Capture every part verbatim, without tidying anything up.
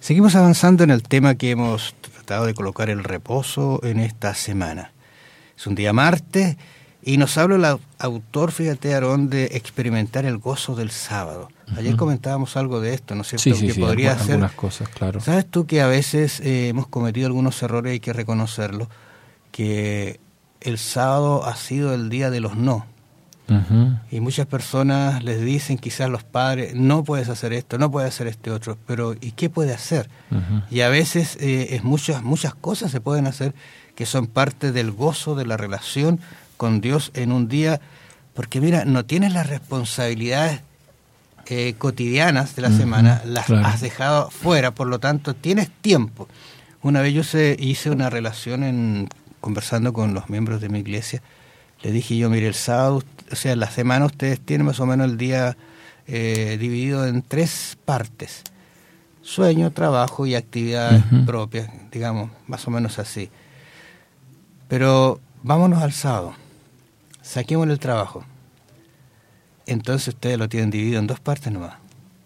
Seguimos avanzando en el tema que hemos tratado de colocar, el reposo en esta semana. Es un día martes y nos habla el autor, fíjate, Aarón, de experimentar el gozo del sábado. Uh-huh. Ayer comentábamos algo de esto, ¿no es cierto? Sí, sí, que sí, podría algunas, ser, algunas cosas, claro. ¿Sabes tú que a veces eh, hemos cometido algunos errores, hay que reconocerlo, que el sábado ha sido el día de los no? Uh-huh. Y muchas personas les dicen, quizás los padres, no puedes hacer esto, no puedes hacer este otro, pero ¿y qué puede hacer? Uh-huh. Y a veces eh, es muchas muchas cosas se pueden hacer que son parte del gozo de la relación con Dios en un día, porque mira, no tienes las responsabilidades eh, cotidianas de la uh-huh. semana, las claro. has dejado fuera, por lo tanto tienes tiempo. Una vez yo se, hice una relación en conversando con los miembros de mi iglesia. Le dije yo, mire, el sábado, o sea, la semana ustedes tienen más o menos el día eh, dividido en tres partes. Sueño, trabajo y actividades uh-huh. propias, digamos, más o menos así. Pero vámonos al sábado, saquémosle el trabajo. Entonces ustedes lo tienen dividido en dos partes nomás.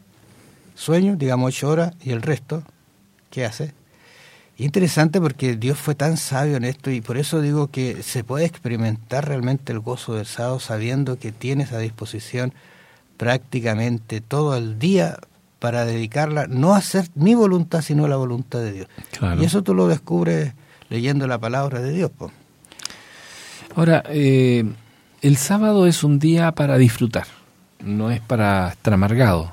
Sueño, digamos, ocho horas, y el resto, ¿qué hace? Y interesante porque Dios fue tan sabio en esto, y por eso digo que se puede experimentar realmente el gozo del sábado sabiendo que tienes a disposición prácticamente todo el día para dedicarla, no a hacer mi voluntad, sino la voluntad de Dios. Claro. Y eso tú lo descubres leyendo la palabra de Dios, po. Ahora, eh, el sábado es un día para disfrutar, no es para estar amargado.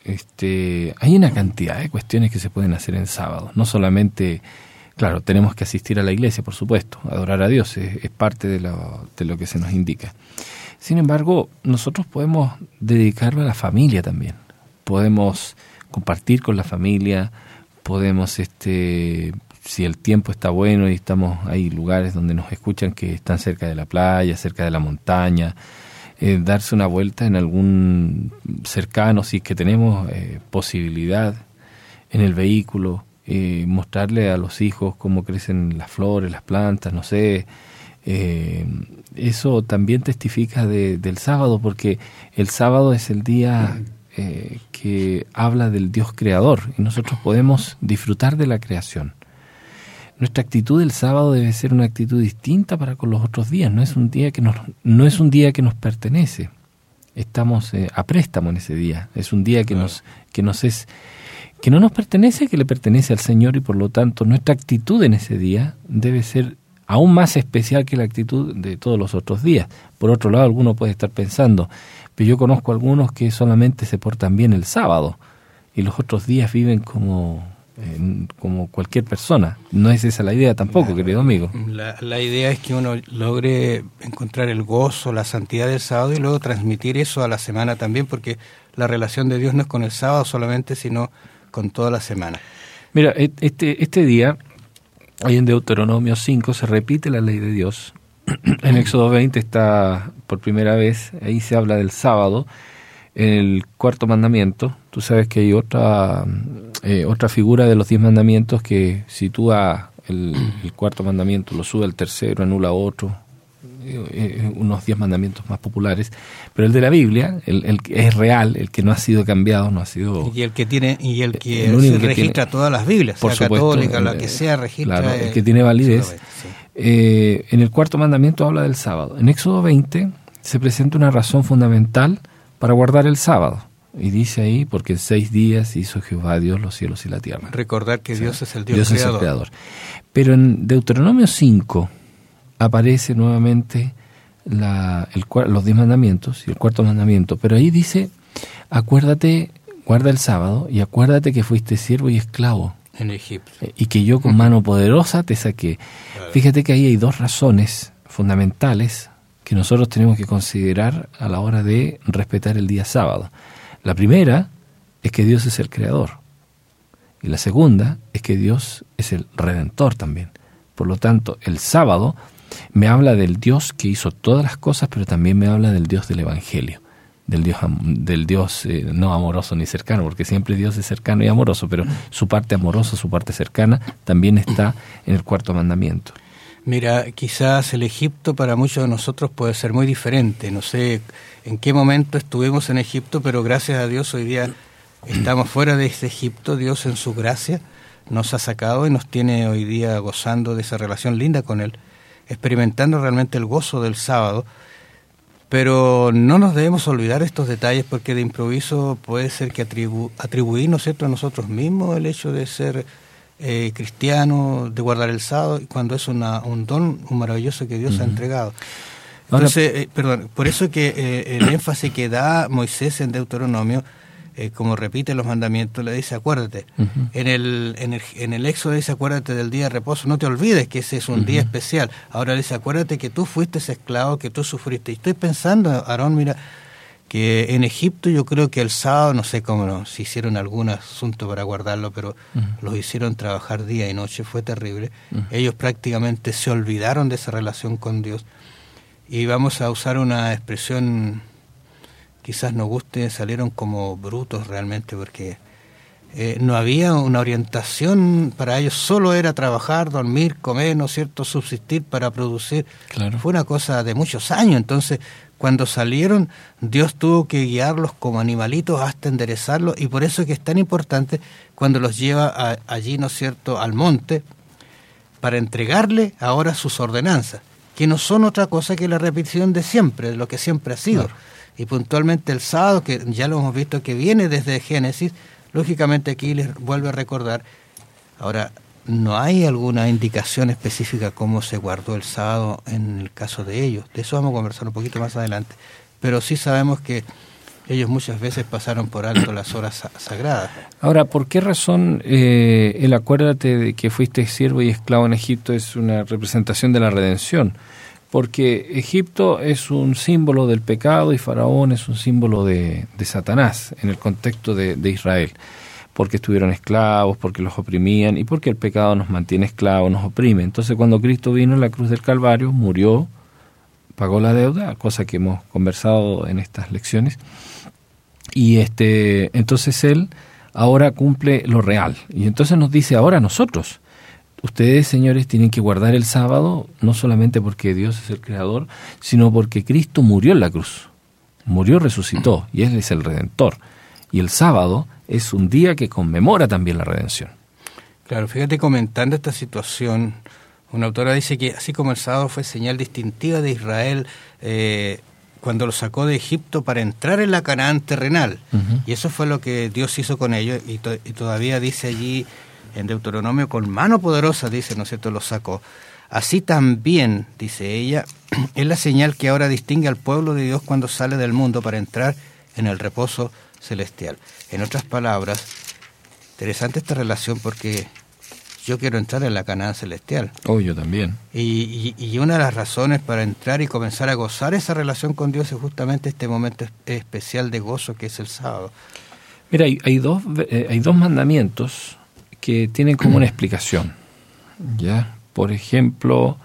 Este, hay una cantidad de cuestiones que se pueden hacer en sábado, no solamente, claro, tenemos que asistir a la iglesia, por supuesto, adorar a Dios, es, es parte de lo, de lo que se nos indica. Sin embargo, nosotros podemos dedicarlo a la familia también, podemos compartir con la familia, podemos, este, si el tiempo está bueno y estamos, hay lugares donde nos escuchan que están cerca de la playa, cerca de la montaña, Eh, darse una vuelta en algún cercano, si es que tenemos eh, posibilidad en el vehículo, eh, mostrarle a los hijos cómo crecen las flores, las plantas, no sé, eh, eso también testifica de, del sábado, porque el sábado es el día eh, que habla del Dios creador y nosotros podemos disfrutar de la creación. Nuestra actitud del sábado debe ser una actitud distinta para con los otros días. No es un día que nos, no es un día que nos pertenece. Estamos eh, a préstamo en ese día. Es un día que claro. nos que nos es que no nos pertenece, que le pertenece al Señor, y por lo tanto nuestra actitud en ese día debe ser aún más especial que la actitud de todos los otros días. Por otro lado, alguno puede estar pensando, pero yo conozco algunos que solamente se portan bien el sábado y los otros días viven como Eh, como cualquier persona. No es esa la idea tampoco, la, querido amigo. La, la idea es que uno logre encontrar el gozo, la santidad del sábado y luego transmitir eso a la semana también, porque la relación de Dios no es con el sábado solamente, sino con toda la semana. Mira, este, este día, ahí en Deuteronomio cinco, se repite la ley de Dios. En Éxodo veinte está por primera vez, ahí se habla del sábado. En el cuarto mandamiento, tú sabes que hay otra eh, otra figura de los diez mandamientos que sitúa el, el cuarto mandamiento, lo sube al tercero, anula otro, eh, unos diez mandamientos más populares, pero el de la Biblia, el, el que es real, el que no ha sido cambiado, no ha sido... Y el que tiene y el que el se que registra tiene, todas las Biblias, sea supuesto, católica, la que sea, registra... Claro, el que tiene validez. Sí. Eh, en el cuarto mandamiento habla del sábado. En Éxodo veinte se presenta una razón fundamental para guardar el sábado. Y dice ahí, porque en seis días hizo Jehová Dios los cielos y la tierra. Recordar que Dios o sea, es el Dios, Dios creador. es el creador. Pero en Deuteronomio cinco aparece nuevamente la, el, los diez mandamientos y el cuarto mandamiento. Pero ahí dice, acuérdate, guarda el sábado y acuérdate que fuiste siervo y esclavo. En Egipto. Y que yo con mano poderosa te saqué. Claro. Fíjate que ahí hay dos razones fundamentales que nosotros tenemos que considerar a la hora de respetar el día sábado. La primera es que Dios es el creador, y la segunda es que Dios es el redentor también. Por lo tanto, el sábado me habla del Dios que hizo todas las cosas, pero también me habla del Dios del Evangelio, del Dios del Dios eh, no amoroso ni cercano, porque siempre Dios es cercano y amoroso, pero su parte amorosa, su parte cercana, también está en el cuarto mandamiento. Mira, quizás el Egipto para muchos de nosotros puede ser muy diferente. No sé en qué momento estuvimos en Egipto, pero gracias a Dios hoy día estamos fuera de ese Egipto, Dios en su gracia nos ha sacado y nos tiene hoy día gozando de esa relación linda con Él, experimentando realmente el gozo del sábado. Pero no nos debemos olvidar estos detalles, porque de improviso puede ser que atribu atribuir, ¿no es cierto?, a nosotros mismos el hecho de ser eh, cristiano, de guardar el sábado, cuando es una, un don un maravilloso que Dios uh-huh. ha entregado. Entonces, eh, perdón, por eso que eh, el énfasis que da Moisés en Deuteronomio, eh, como repite los mandamientos, le dice, acuérdate. Uh-huh. En el en el, en el Éxodo dice, acuérdate del día de reposo, no te olvides que ese es un uh-huh. día especial. Ahora dice, acuérdate que tú fuiste ese esclavo, que tú sufriste. Y estoy pensando, Aarón, mira, que en Egipto yo creo que el sábado, no sé cómo, no, si hicieron algún asunto para guardarlo, pero uh-huh. los hicieron trabajar día y noche, fue terrible. Uh-huh. Ellos prácticamente se olvidaron de esa relación con Dios. Y vamos a usar una expresión, quizás nos guste, salieron como brutos realmente, porque eh, no había una orientación para ellos, solo era trabajar, dormir, comer, ¿no es cierto?, subsistir para producir. Claro. Fue una cosa de muchos años. Entonces, cuando salieron, Dios tuvo que guiarlos como animalitos hasta enderezarlos, y por eso es que es tan importante cuando los lleva a, allí, ¿no es cierto?, al monte, para entregarle ahora sus ordenanzas, que no son otra cosa que la repetición de siempre, de lo que siempre ha sido. Claro. Y puntualmente el sábado, que ya lo hemos visto que viene desde Génesis, lógicamente aquí les vuelve a recordar. Ahora, no hay alguna indicación específica cómo se guardó el sábado en el caso de ellos. De eso vamos a conversar un poquito más adelante. Pero sí sabemos que ellos muchas veces pasaron por alto las horas sagradas. Ahora, ¿por qué razón eh, el acuérdate de que fuiste siervo y esclavo en Egipto es una representación de la redención? Porque Egipto es un símbolo del pecado y Faraón es un símbolo de, de Satanás en el contexto de, de Israel. Porque estuvieron esclavos, porque los oprimían y porque el pecado nos mantiene esclavos, nos oprime. Entonces, cuando Cristo vino en la cruz del Calvario, murió, pagó la deuda, cosa que hemos conversado en estas lecciones. Y este, entonces Él ahora cumple lo real. Y entonces nos dice ahora a nosotros, ustedes, señores, tienen que guardar el sábado, no solamente porque Dios es el creador, sino porque Cristo murió en la cruz. Murió, resucitó, y Él es el Redentor. Y el sábado es un día que conmemora también la redención. Claro, fíjate, comentando esta situación, una autora dice que así como el sábado fue señal distintiva de Israel, eh, cuando lo sacó de Egipto para entrar en la Canaán terrenal, uh-huh. y eso fue lo que Dios hizo con ellos, y, to- y todavía dice allí en Deuteronomio, con mano poderosa, dice, ¿no es cierto?, lo sacó. Así también, dice ella, es la señal que ahora distingue al pueblo de Dios cuando sale del mundo para entrar en el reposo celestial. En otras palabras, interesante esta relación, porque yo quiero entrar en la Canaán celestial. Oh, yo también. Y, y, y una de las razones para entrar y comenzar a gozar esa relación con Dios es justamente este momento especial de gozo que es el sábado. Mira, hay, hay, dos, eh, hay dos mandamientos que tienen como una explicación. ¿Ya? Por ejemplo,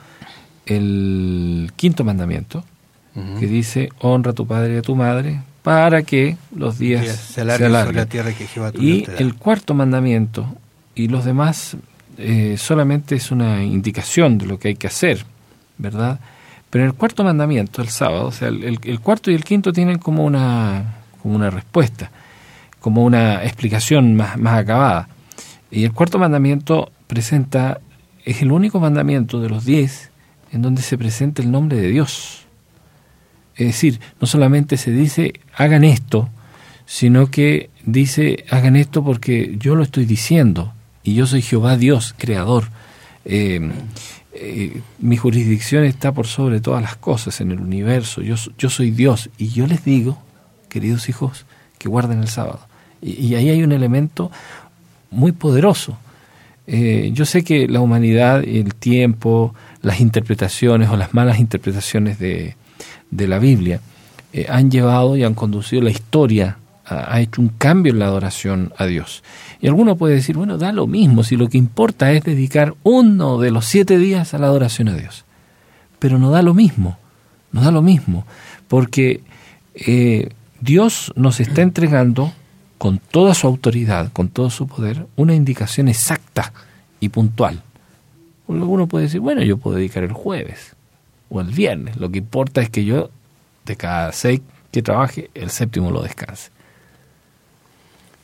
el quinto mandamiento, uh-huh. que dice, honra a tu padre y a tu madre, para que los días sí, se alarguen sobre la tierra que Jehová tu Y Dios te da. El cuarto mandamiento, y los demás eh, solamente es una indicación de lo que hay que hacer, ¿verdad? Pero en el cuarto mandamiento, el sábado, o sea, el, el, el cuarto y el quinto tienen como una, como una respuesta, como una explicación más, más acabada. Y el cuarto mandamiento presenta, es el único mandamiento de los diez en donde se presenta el nombre de Dios. Es decir, no solamente se dice, hagan esto, sino que dice, hagan esto porque yo lo estoy diciendo, y yo soy Jehová Dios, creador. Eh, eh, mi jurisdicción está por sobre todas las cosas en el universo, yo, yo soy Dios, y yo les digo, queridos hijos, que guarden el sábado. Y, y ahí hay un elemento muy poderoso. Eh, yo sé que la humanidad, el tiempo, las interpretaciones o las malas interpretaciones de, de la Biblia eh, han llevado y han conducido la historia, a, ha hecho un cambio en la adoración a Dios. Y alguno puede decir, bueno, da lo mismo, si lo que importa es dedicar uno de los siete días a la adoración a Dios. Pero no da lo mismo, no da lo mismo, porque eh, Dios nos está entregando con toda su autoridad, con todo su poder, una indicación exacta y puntual. Uno puede decir, bueno, yo puedo dedicar el jueves o el viernes, lo que importa es que yo, de cada seis que trabaje, el séptimo lo descanse.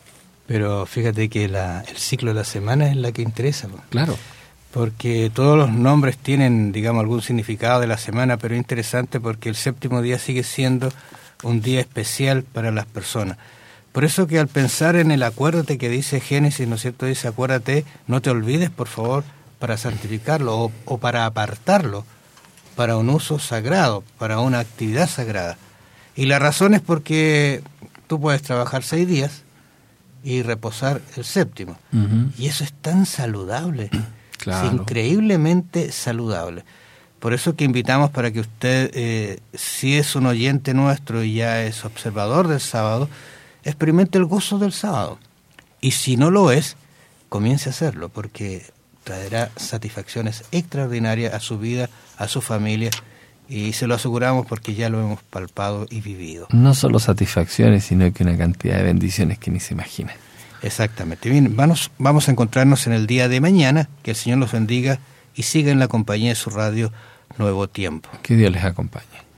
Pero fíjate que la, el ciclo de la semana es la que interesa. ¿No? Claro. Porque todos los nombres tienen, digamos, algún significado de la semana, pero es interesante porque el séptimo día sigue siendo un día especial para las personas. Por eso que al pensar en el acuérdate que dice Génesis, ¿no es cierto? Dice acuérdate, no te olvides, por favor, para santificarlo o, o para apartarlo para un uso sagrado, para una actividad sagrada. Y la razón es porque tú puedes trabajar seis días y reposar el séptimo. Uh-huh. Y eso es tan saludable, claro. Es increíblemente saludable. Por eso que invitamos para que usted, eh, si es un oyente nuestro y ya es observador del sábado, experimente el gozo del sábado. Y si no lo es, comience a hacerlo, porque traerá satisfacciones extraordinarias a su vida, a su familia, y se lo aseguramos porque ya lo hemos palpado y vivido. No solo satisfacciones, sino que una cantidad de bendiciones que ni se imagina. Exactamente. Bien, vamos, vamos a encontrarnos en el día de mañana. Que el Señor los bendiga y siga en la compañía de su radio Nuevo Tiempo. Que Dios les acompañe.